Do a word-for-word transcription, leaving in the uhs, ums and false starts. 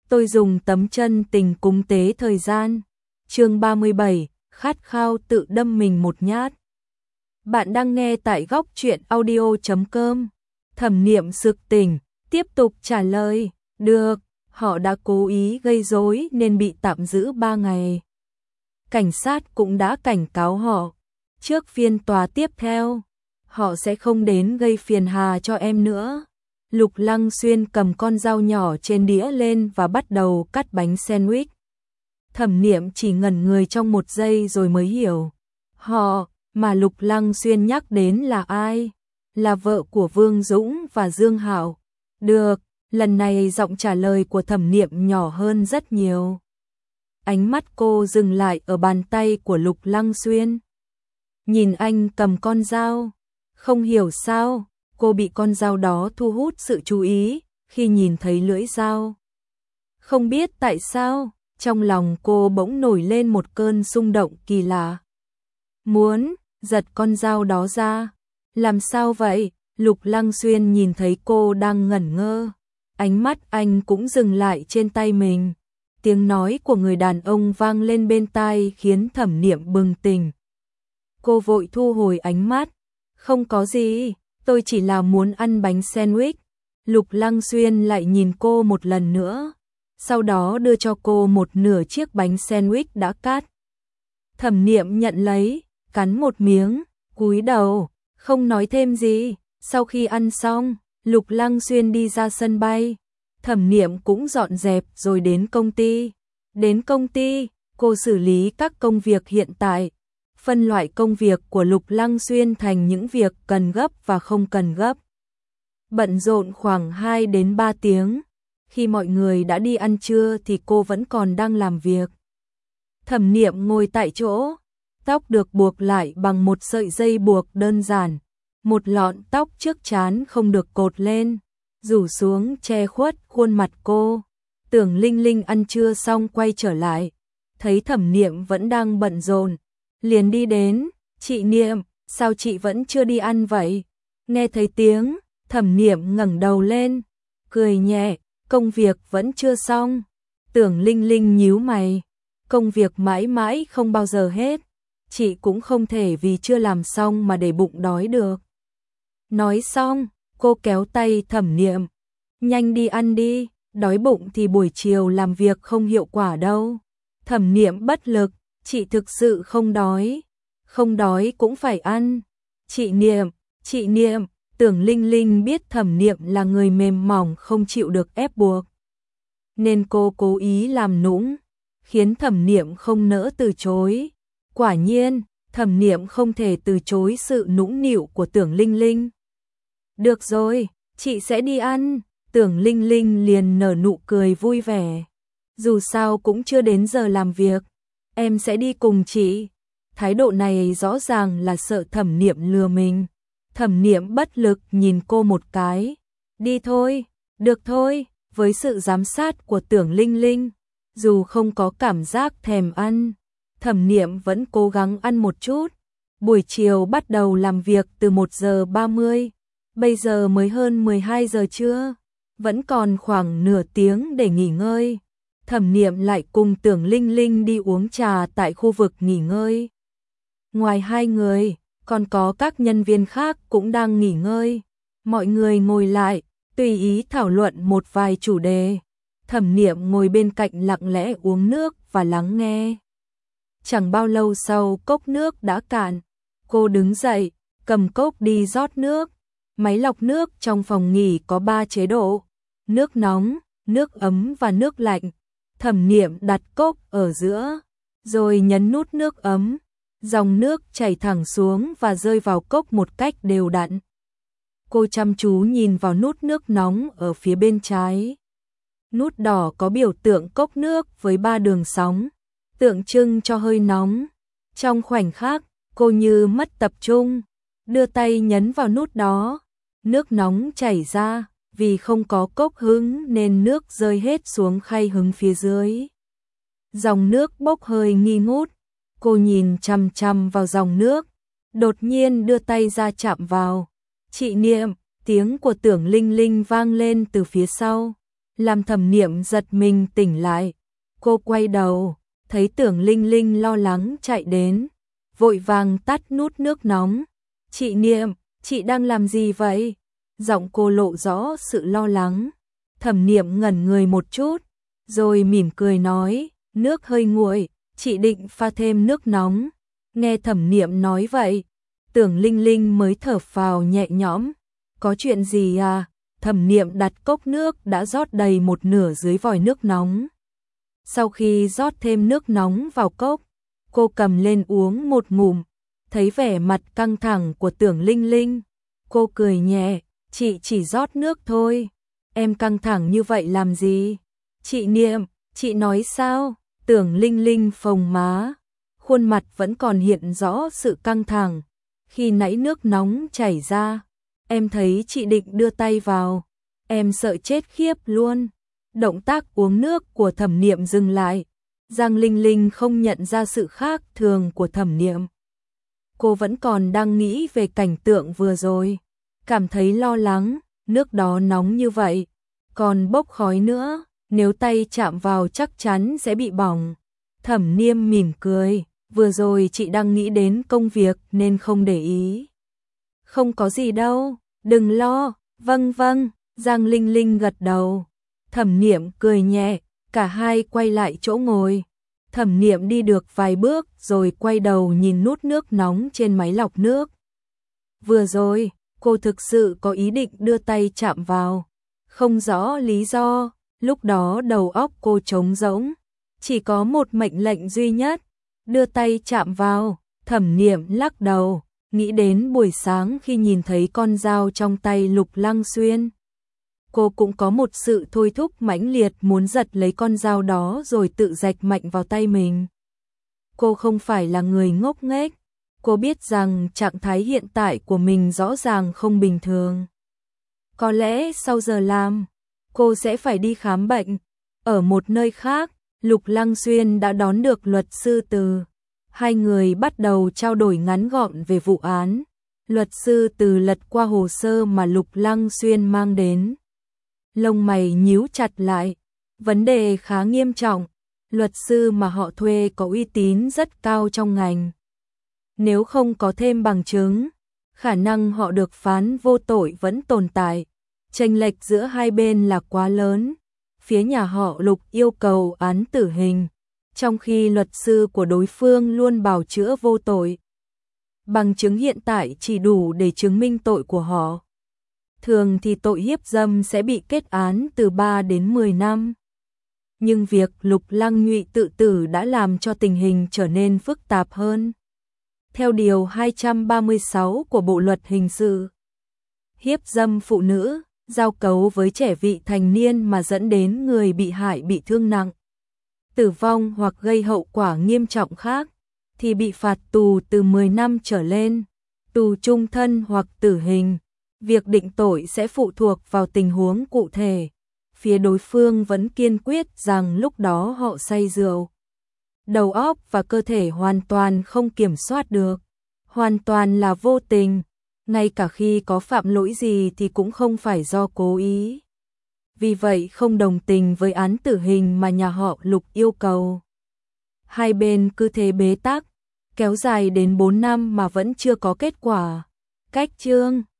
tôi dùng tấm chân tình cúng tế thời gian. Chương ba mươi bảy, khát khao tự đâm mình một nhát. Bạn đang nghe tại góc truyện audio chấm com. Thẩm Niệm sực tỉnh, tiếp tục trả lời, được, họ đã cố ý gây rối nên bị tạm giữ ba ngày. Cảnh sát cũng đã cảnh cáo họ, trước phiên tòa tiếp theo, họ sẽ không đến gây phiền hà cho em nữa. Lục Lăng Xuyên cầm con dao nhỏ trên đĩa lên và bắt đầu cắt bánh sandwich. Thẩm Niệm chỉ ngẩn người trong một giây rồi mới hiểu. Họ mà Lục Lăng Xuyên nhắc đến là ai? Là vợ của Vương Dũng và Dương Hạo. Được, lần này giọng trả lời của Thẩm Niệm nhỏ hơn rất nhiều. Ánh mắt cô dừng lại ở bàn tay của Lục Lăng Xuyên. Nhìn anh cầm con dao, không hiểu sao, cô bị con dao đó thu hút sự chú ý khi nhìn thấy lưỡi dao. Không biết tại sao, trong lòng cô bỗng nổi lên một cơn xung động kỳ lạ. Muốn giật con dao đó ra. Làm sao vậy? Lục Lăng Xuyên nhìn thấy cô đang ngẩn ngơ. Ánh mắt anh cũng dừng lại trên tay mình. Tiếng nói của người đàn ông vang lên bên tai khiến Thẩm Niệm bừng tỉnh. Cô vội thu hồi ánh mắt. Không có gì, tôi chỉ là muốn ăn bánh sandwich. Lục Lăng Xuyên lại nhìn cô một lần nữa. Sau đó đưa cho cô một nửa chiếc bánh sandwich đã cắt. Thẩm Niệm nhận lấy, cắn một miếng, cúi đầu, không nói thêm gì. Sau khi ăn xong, Lục Lăng Xuyên đi ra sân bay. Thẩm Niệm cũng dọn dẹp rồi đến công ty. Đến công ty, cô xử lý các công việc hiện tại. Phân loại công việc của Lục Lăng Xuyên thành những việc cần gấp và không cần gấp. Bận rộn khoảng hai đến ba tiếng. Khi mọi người đã đi ăn trưa thì cô vẫn còn đang làm việc. Thẩm Niệm ngồi tại chỗ, tóc được buộc lại bằng một sợi dây buộc đơn giản. Một lọn tóc trước trán không được cột lên, rủ xuống che khuất khuôn mặt cô. Tưởng Linh Linh ăn trưa xong quay trở lại, thấy Thẩm Niệm vẫn đang bận rộn, liền đi đến, "Chị Niệm, sao chị vẫn chưa đi ăn vậy?" Nghe thấy tiếng, Thẩm Niệm ngẩng đầu lên, cười nhẹ, "Công việc vẫn chưa xong." Tưởng Linh Linh nhíu mày, "Công việc mãi mãi không bao giờ hết, chị cũng không thể vì chưa làm xong mà để bụng đói được." Nói xong, cô kéo tay Thẩm Niệm, "Nhanh đi ăn đi, đói bụng thì buổi chiều làm việc không hiệu quả đâu." Thẩm Niệm bất lực, "Chị thực sự không đói." "Không đói cũng phải ăn." "Chị Niệm, chị Niệm." Tưởng Linh Linh biết Thẩm Niệm là người mềm mỏng không chịu được ép buộc, nên cô cố ý làm nũng, khiến Thẩm Niệm không nỡ từ chối. Quả nhiên, Thẩm Niệm không thể từ chối sự nũng nịu của Tưởng Linh Linh. "Được rồi, chị sẽ đi ăn." Tưởng Linh Linh liền nở nụ cười vui vẻ. "Dù sao cũng chưa đến giờ làm việc, em sẽ đi cùng chị." Thái độ này rõ ràng là sợ Thẩm Niệm lừa mình. Thẩm Niệm bất lực nhìn cô một cái. "Đi thôi." "Được thôi." Với sự giám sát của Tưởng Linh Linh, dù không có cảm giác thèm ăn, Thẩm Niệm vẫn cố gắng ăn một chút. Buổi chiều bắt đầu làm việc từ một giờ ba mươi, bây giờ mới hơn mười hai giờ trưa, vẫn còn khoảng nửa tiếng để nghỉ ngơi. Thẩm Niệm lại cùng Tưởng Linh Linh đi uống trà tại khu vực nghỉ ngơi. Ngoài hai người, còn có các nhân viên khác cũng đang nghỉ ngơi. Mọi người ngồi lại, tùy ý thảo luận một vài chủ đề. Thẩm Niệm ngồi bên cạnh lặng lẽ uống nước và lắng nghe. Chẳng bao lâu sau cốc nước đã cạn. Cô đứng dậy, cầm cốc đi rót nước. Máy lọc nước trong phòng nghỉ có ba chế độ: nước nóng, nước ấm và nước lạnh. Thẩm Niệm đặt cốc ở giữa, rồi nhấn nút nước ấm. Dòng nước chảy thẳng xuống và rơi vào cốc một cách đều đặn. Cô chăm chú nhìn vào nút nước nóng ở phía bên trái. Nút đỏ có biểu tượng cốc nước với ba đường sóng, tượng trưng cho hơi nóng. Trong khoảnh khắc, cô như mất tập trung, đưa tay nhấn vào nút đó. Nước nóng chảy ra, vì không có cốc hứng nên nước rơi hết xuống khay hứng phía dưới. Dòng nước bốc hơi nghi ngút. Cô nhìn chằm chằm vào dòng nước, đột nhiên đưa tay ra chạm vào. "Chị Niệm." Tiếng của Tưởng Linh Linh vang lên từ phía sau. làm Thẩm Niệm giật mình tỉnh lại. Cô quay đầu, thấy Tưởng Linh Linh lo lắng chạy đến, vội vàng tắt nút nước nóng. Chị Niệm, chị đang làm gì vậy? Giọng cô lộ rõ sự lo lắng. Thẩm Niệm ngẩn người một chút, rồi mỉm cười nói, nước hơi nguội, chị định pha thêm nước nóng. Nghe Thẩm Niệm nói vậy, Tưởng Linh Linh mới thở phào nhẹ nhõm. Có chuyện gì à? Thẩm Niệm đặt cốc nước đã rót đầy một nửa dưới vòi nước nóng. Sau khi rót thêm nước nóng vào cốc, cô cầm lên uống một ngụm, thấy vẻ mặt căng thẳng của Tưởng Linh Linh. Cô cười nhẹ, chị chỉ rót nước thôi, em căng thẳng như vậy làm gì? Chị Niệm, chị nói sao? Tưởng Linh Linh phồng má, khuôn mặt vẫn còn hiện rõ sự căng thẳng. Khi nãy nước nóng chảy ra, em thấy chị định đưa tay vào, em sợ chết khiếp luôn. Động tác uống nước của Thẩm Niệm dừng lại. Giang Linh Linh không nhận ra sự khác thường của Thẩm Niệm. Cô vẫn còn đang nghĩ về cảnh tượng vừa rồi, cảm thấy lo lắng, nước đó nóng như vậy, còn bốc khói nữa, nếu tay chạm vào chắc chắn sẽ bị bỏng. Thẩm Niệm mỉm cười, vừa rồi chị đang nghĩ đến công việc nên không để ý. Không có gì đâu, đừng lo, vâng vâng, Giang Linh Linh gật đầu. Thẩm Niệm cười nhẹ, cả hai quay lại chỗ ngồi. Thẩm Niệm đi được vài bước rồi quay đầu nhìn nút nước nóng trên máy lọc nước. Vừa rồi, cô thực sự có ý định đưa tay chạm vào. Không rõ lý do, lúc đó đầu óc cô trống rỗng. Chỉ có một mệnh lệnh duy nhất, đưa tay chạm vào. Thẩm Niệm lắc đầu, nghĩ đến buổi sáng khi nhìn thấy con dao trong tay Lục Lăng Xuyên. Cô cũng có một sự thôi thúc mãnh liệt muốn giật lấy con dao đó rồi tự rạch mạnh vào tay mình. Cô không phải là người ngốc nghếch, cô biết rằng trạng thái hiện tại của mình rõ ràng không bình thường. Có lẽ sau giờ làm, cô sẽ phải đi khám bệnh. Ở một nơi khác, Lục Lăng Xuyên đã đón được luật sư Từ. Hai người bắt đầu trao đổi ngắn gọn về vụ án. Luật sư Từ lật qua hồ sơ mà Lục Lăng Xuyên mang đến. Lông mày nhíu chặt lại, vấn đề khá nghiêm trọng, luật sư mà họ thuê có uy tín rất cao trong ngành. Nếu không có thêm bằng chứng, khả năng họ được phán vô tội vẫn tồn tại. Chênh lệch giữa hai bên là quá lớn. Phía nhà họ Lục yêu cầu án tử hình, trong khi luật sư của đối phương luôn bào chữa vô tội. Bằng chứng hiện tại chỉ đủ để chứng minh tội của họ. Thường thì tội hiếp dâm sẽ bị kết án từ ba đến mười năm. Nhưng việc Lục Lăng Nhụy tự tử đã làm cho tình hình trở nên phức tạp hơn. Theo điều hai trăm ba mươi sáu của Bộ luật hình sự, hiếp dâm phụ nữ, giao cấu với trẻ vị thành niên mà dẫn đến người bị hại bị thương nặng, tử vong hoặc gây hậu quả nghiêm trọng khác, thì bị phạt tù từ mười năm trở lên, tù chung thân hoặc tử hình. Việc định tội sẽ phụ thuộc vào tình huống cụ thể. Phía đối phương vẫn kiên quyết rằng lúc đó họ say rượu. Đầu óc và cơ thể hoàn toàn không kiểm soát được. Hoàn toàn là vô tình. Ngay cả khi có phạm lỗi gì thì cũng không phải do cố ý. Vì vậy không đồng tình với án tử hình mà nhà họ Lục yêu cầu. Hai bên cứ thế bế tắc, kéo dài đến bốn năm mà vẫn chưa có kết quả. Cách chương